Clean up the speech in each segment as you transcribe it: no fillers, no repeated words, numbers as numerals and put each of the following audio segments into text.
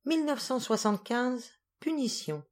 1975, punition.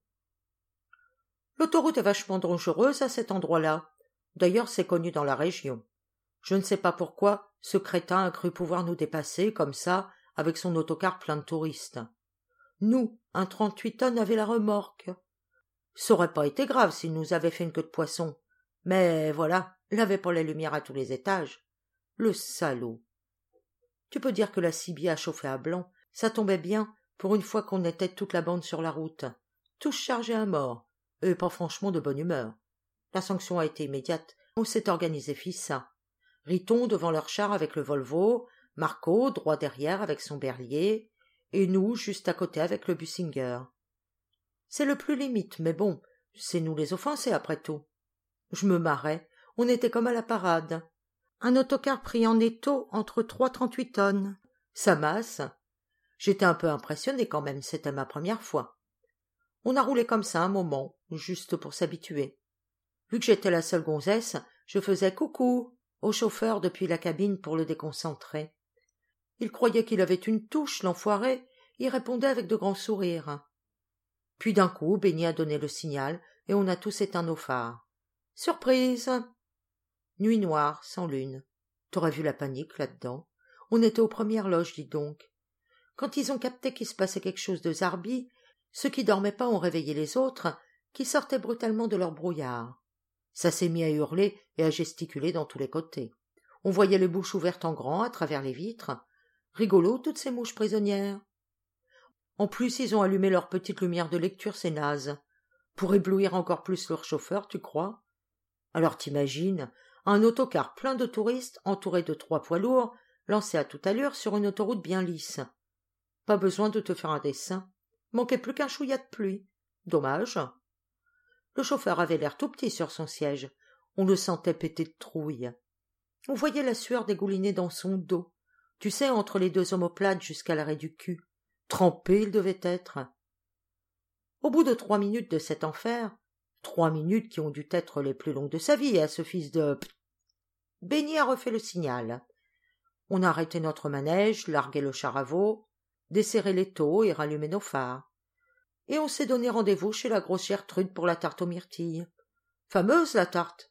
L'autoroute est vachement dangereuse à cet endroit-là. D'ailleurs, c'est connu dans la région. Je ne sais pas pourquoi ce crétin a cru pouvoir nous dépasser comme ça avec son autocar plein de touristes. Nous, un 38 tonnes avait la remorque. Ça aurait pas été grave s'il nous avait fait une queue de poisson. Mais voilà, il avait pas les lumières à tous les étages. Le salaud. Tu peux dire que la Cibier a chauffé à blanc. Ça tombait bien, pour une fois qu'on était toute la bande sur la route. Tous chargés à mort, et pas franchement de bonne humeur. La sanction a été immédiate. On s'est organisé fissa. Riton devant leur char avec le Volvo, Marco droit derrière avec son berlier, et nous juste à côté avec le Bussinger. C'est le plus limite, mais bon, c'est nous les offensés après tout. Je me marrais, on était comme à la parade. Un autocar pris en étau entre 38 tonnes. Ça masse. J'étais un peu impressionné quand même, c'était ma première fois. On a roulé comme ça un moment, juste pour s'habituer. Vu que j'étais la seule gonzesse, je faisais coucou au chauffeur depuis la cabine pour le déconcentrer. Il croyait qu'il avait une touche, l'enfoiré, il répondait avec de grands sourires. Puis d'un coup, Benny a donné le signal, et on a tous éteint nos phares. Surprise! Nuit noire, sans lune. T'aurais vu la panique là-dedans. On était aux premières loges, dis donc. Quand ils ont capté qu'il se passait quelque chose de zarbi, ceux qui dormaient pas ont réveillé les autres, qui sortaient brutalement de leur brouillard. Ça s'est mis à hurler et à gesticuler dans tous les côtés. On voyait les bouches ouvertes en grand à travers les vitres. Rigolo, toutes ces mouches prisonnières. En plus, ils ont allumé leur petite lumière de lecture, c'est naze. Pour éblouir encore plus leur chauffeur, tu crois? Alors t'imagines, un autocar plein de touristes, entouré de 3 poids lourds, lancé à toute allure sur une autoroute bien lisse. Pas besoin de te faire un dessin. Manquait plus qu'un chouïa de pluie. Dommage. Le chauffeur avait l'air tout petit sur son siège. On le sentait péter de trouille. On voyait la sueur dégouliner dans son dos. Tu sais, entre les 2 omoplates jusqu'à l'arrêt du cul. Trempé il devait être. Au bout de 3 minutes de cet enfer, 3 minutes qui ont dû être les plus longues de sa vie à ce fils de... Benny a refait le signal. On a arrêté notre manège, largué le char à veau, desserré les taux et rallumé nos phares. Et on s'est donné rendez-vous chez la grossière Trude pour la tarte aux myrtilles. Fameuse, la tarte.